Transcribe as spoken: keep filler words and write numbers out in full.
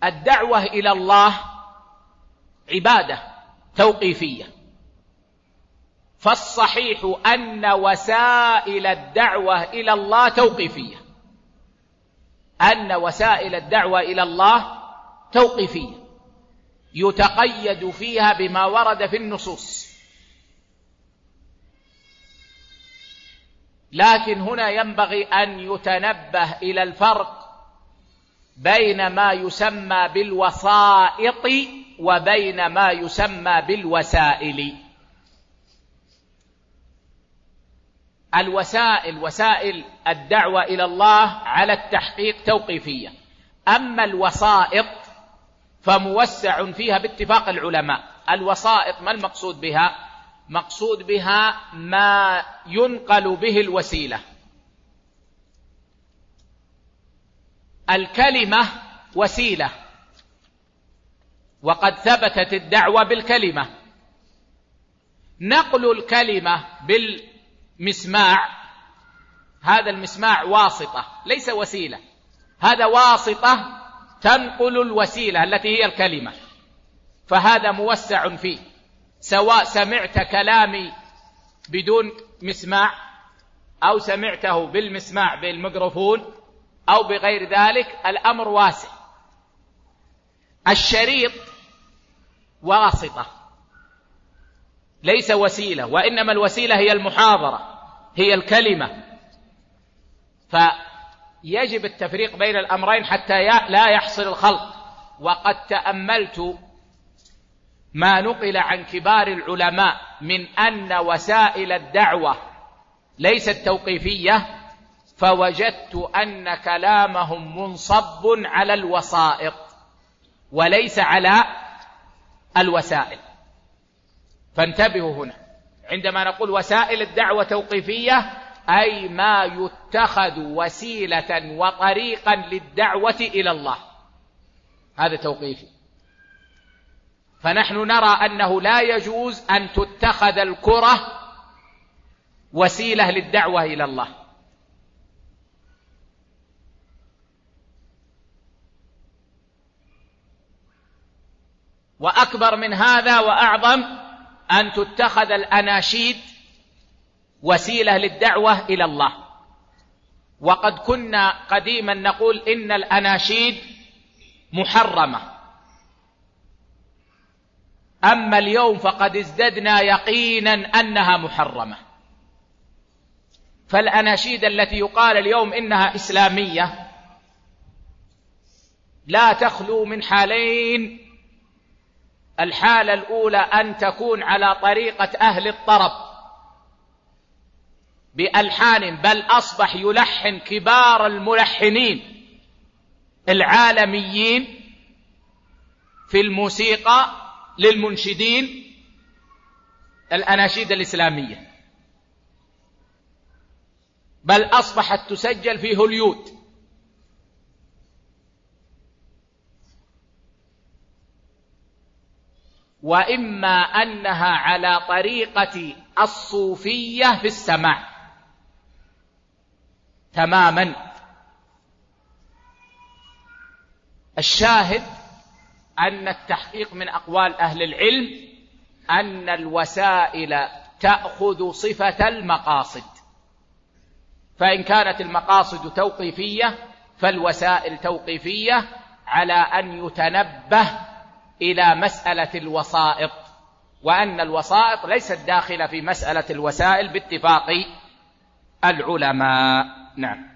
الدعوة إلى الله عبادة توقيفية، فالصحيح أن وسائل الدعوة إلى الله توقيفية، أن وسائل الدعوة إلى الله توقيفية يتقيد فيها بما ورد في النصوص. لكن هنا ينبغي أن يتنبه إلى الفرق بين ما يسمى بالوسائط وبين ما يسمى بالوسائل. الوسائل وسائل الدعوة إلى الله على التحقيق توقيفية، أما الوسائط فموسع فيها باتفاق العلماء. الوسائط ما المقصود بها؟ مقصود بها ما ينقل به الوسيلة. الكلمة وسيلة، وقد ثبتت الدعوة بالكلمة. نقل الكلمة بالمسماع، هذا المسماع واسطة ليس وسيلة، هذا واسطة تنقل الوسيلة التي هي الكلمة، فهذا موسع فيه، سواء سمعت كلامي بدون مسماع أو سمعته بالمسماع بالميكروفون أو بغير ذلك، الأمر واسع. الشريط واسطة ليس وسيلة، وإنما الوسيلة هي المحاضرة، هي الكلمة. فيجب التفريق بين الأمرين حتى لا يحصل الخلط. وقد تأملت ما نقل عن كبار العلماء من أن وسائل الدعوة ليست توقيفية، فوجدت أن كلامهم منصب على الوسائط وليس على الوسائل. فانتبهوا هنا، عندما نقول وسائل الدعوة توقيفية أي ما يتخذ وسيلة وطريقا للدعوة إلى الله، هذا توقيفي. فنحن نرى أنه لا يجوز أن تتخذ الكرة وسيلة للدعوة إلى الله. وأكبر من هذا وأعظم أن تتخذ الأناشيد وسيلة للدعوة إلى الله. وقد كنا قديما نقول إن الأناشيد محرمة، أما اليوم فقد ازددنا يقينا أنها محرمة. فالأناشيد التي يقال اليوم إنها إسلامية لا تخلو من حالين: الحالة الأولى أن تكون على طريقة أهل الطرب بألحان، بل أصبح يلحن كبار الملحنين العالميين في الموسيقى للمنشدين الأناشيد الإسلامية، بل أصبحت تسجل في هوليود. وإما أنها على طريقة الصوفية في السماع تماما. الشاهد أن التحقيق من أقوال أهل العلم أن الوسائل تأخذ صفة المقاصد، فإن كانت المقاصد توقيفية فالوسائل توقيفية، على أن يتنبه إلى مسألة الوسائط، وأن الوسائط ليست داخلة في مسألة الوسائل باتفاق العلماء. نعم.